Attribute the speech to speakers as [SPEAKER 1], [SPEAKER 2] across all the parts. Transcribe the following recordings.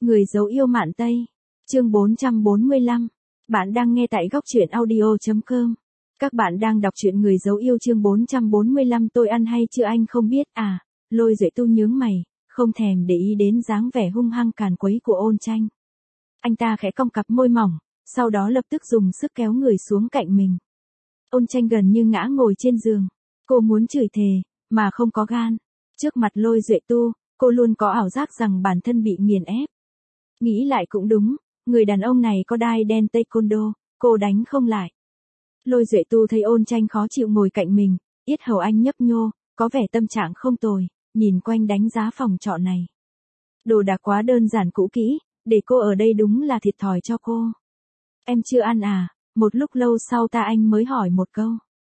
[SPEAKER 1] Người dấu yêu Mạn Tây. Chương 445. Bạn đang nghe tại góc truyện audio.com. Các bạn đang đọc truyện Người dấu yêu chương 445. Tôi ăn hay chưa anh không biết à? Lôi Duệ Tu nhướng mày, không thèm để ý đến dáng vẻ hung hăng càn quấy của Ôn Tranh. Anh ta khẽ cong cặp môi mỏng, sau đó lập tức dùng sức kéo người xuống cạnh mình. Ôn Tranh gần như ngã ngồi trên giường. Cô muốn chửi thề, mà không có gan. Trước mặt Lôi Duệ Tu, cô luôn có ảo giác rằng bản thân bị nghiền ép. Nghĩ lại cũng đúng, người đàn ông này có đai đen taekwondo, cô đánh không lại. Lôi Duệ Tu thấy Ôn Tranh khó chịu ngồi cạnh mình, yết hầu anh nhấp nhô, có vẻ tâm trạng không tồi, nhìn quanh đánh giá phòng trọ này. Đồ đạc quá đơn giản cũ kỹ, để cô ở đây đúng là thiệt thòi cho cô. Em chưa ăn à? Một lúc lâu sau anh mới hỏi một câu.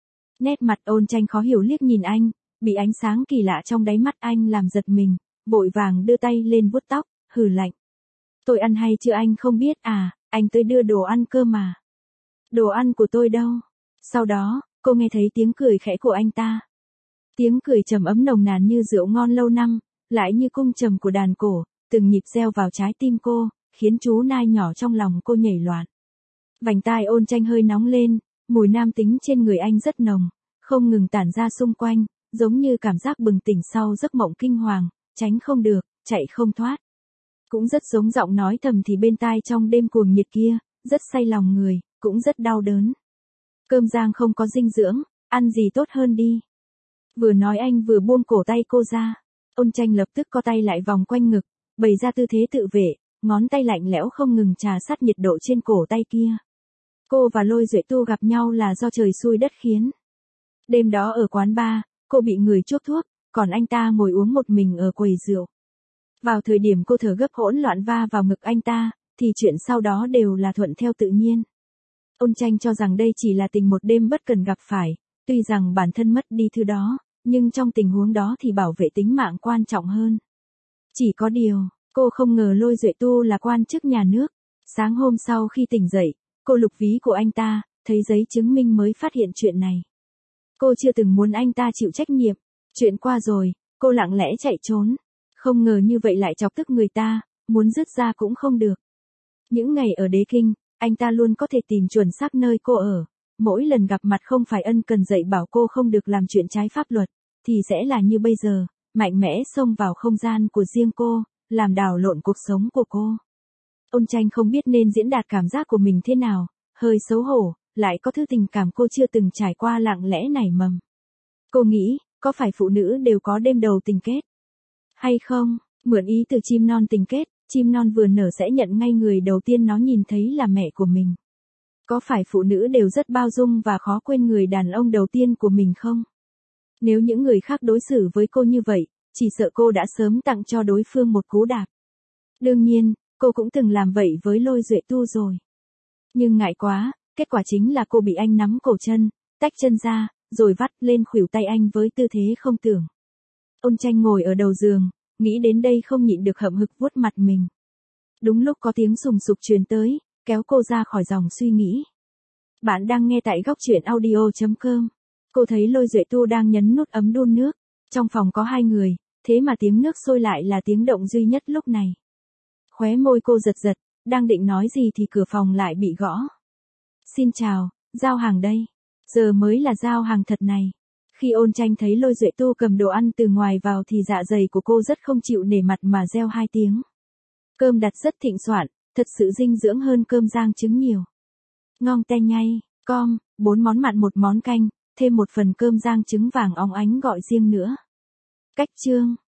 [SPEAKER 1] Nét mặt Ôn Tranh khó hiểu liếc nhìn anh, bị ánh sáng kỳ lạ trong đáy mắt anh làm giật mình, vội vàng đưa tay lên vuốt tóc, hừ lạnh. Tôi ăn hay chưa anh không biết à, anh tới đưa đồ ăn cơ mà. Đồ ăn của tôi đâu? Sau đó, cô nghe thấy tiếng cười khẽ của anh ta. Tiếng cười trầm ấm nồng nàn như rượu ngon lâu năm, lại như cung trầm của đàn cổ, từng nhịp reo vào trái tim cô, khiến chú nai nhỏ trong lòng cô nhảy loạn. Vành tai Ôn Tranh hơi nóng lên, mùi nam tính trên người anh rất nồng, không ngừng tản ra xung quanh, giống như cảm giác bừng tỉnh sau giấc mộng kinh hoàng, tránh không được, chạy không thoát. Cũng rất giống giọng nói thầm thì bên tai trong đêm cuồng nhiệt kia, rất say lòng người, cũng rất đau đớn. Cơm rang không có dinh dưỡng, ăn gì tốt hơn đi. Vừa nói anh vừa buông cổ tay cô ra. Ôn Tranh lập tức co tay lại vòng quanh ngực, bày ra tư thế tự vệ, ngón tay lạnh lẽo không ngừng trà sát nhiệt độ trên cổ tay kia. Cô và Lôi Duệ Tu gặp nhau là do trời xui đất khiến. Đêm đó ở quán bar, cô bị người chuốc thuốc, còn anh ta ngồi uống một mình ở quầy rượu. Vào thời điểm cô thở gấp hỗn loạn va vào ngực anh ta, thì chuyện sau đó đều là thuận theo tự nhiên. Ôn Tranh cho rằng đây chỉ là tình một đêm bất cần gặp phải, tuy rằng bản thân mất đi thứ đó, nhưng trong tình huống đó thì bảo vệ tính mạng quan trọng hơn. Chỉ có điều, cô không ngờ Lôi Duệ Tu là quan chức nhà nước. Sáng hôm sau khi tỉnh dậy, cô lục ví của anh ta, thấy giấy chứng minh mới phát hiện chuyện này. Cô chưa từng muốn anh ta chịu trách nhiệm. Chuyện qua rồi, cô lặng lẽ chạy trốn. Không ngờ như vậy lại chọc tức người ta, muốn dứt ra cũng không được. Những ngày ở Đế Kinh, anh ta luôn có thể tìm chuẩn xác nơi cô ở. Mỗi lần gặp mặt không phải ân cần dạy bảo cô không được làm chuyện trái pháp luật, thì sẽ là như bây giờ, mạnh mẽ xông vào không gian của riêng cô, làm đảo lộn cuộc sống của cô. Ôn Tranh không biết nên diễn đạt cảm giác của mình thế nào, hơi xấu hổ, lại có thứ tình cảm cô chưa từng trải qua lặng lẽ nảy mầm. Cô nghĩ, có phải phụ nữ đều có đêm đầu tình kết? Hay không, mượn ý từ chim non tình kết, chim non vừa nở sẽ nhận ngay người đầu tiên nó nhìn thấy là mẹ của mình. Có phải phụ nữ đều rất bao dung và khó quên người đàn ông đầu tiên của mình không? Nếu những người khác đối xử với cô như vậy, chỉ sợ cô đã sớm tặng cho đối phương một cú đạp. Đương nhiên, cô cũng từng làm vậy với Lôi Duệ Tu rồi. Nhưng ngại quá, kết quả chính là cô bị anh nắm cổ chân, tách chân ra, rồi vắt lên khuỷu tay anh với tư thế không tưởng. Ôn Tranh ngồi ở đầu giường, nghĩ đến đây không nhịn được hậm hực vuốt mặt mình. Đúng lúc có tiếng sùng sục truyền tới, kéo cô ra khỏi dòng suy nghĩ. Bạn đang nghe tại góc truyện audio.com. Cô thấy Lôi Duệ Tu đang nhấn nút ấm đun nước. Trong phòng có hai người, thế mà tiếng nước sôi lại là tiếng động duy nhất lúc này. Khóe môi cô giật giật, đang định nói gì thì cửa phòng lại bị gõ. Xin chào, giao hàng đây. Giờ mới là giao hàng thật này. Khi Ôn Tranh thấy Lôi Duệ Tu cầm đồ ăn từ ngoài vào thì dạ dày của cô rất không chịu nể mặt mà reo hai tiếng. Cơm đặt rất thịnh soạn, thật sự dinh dưỡng hơn cơm rang trứng nhiều. Ngon te nhay, 4 món mặn 1 món canh, thêm một phần cơm rang trứng vàng óng ánh gọi riêng nữa. Cách chương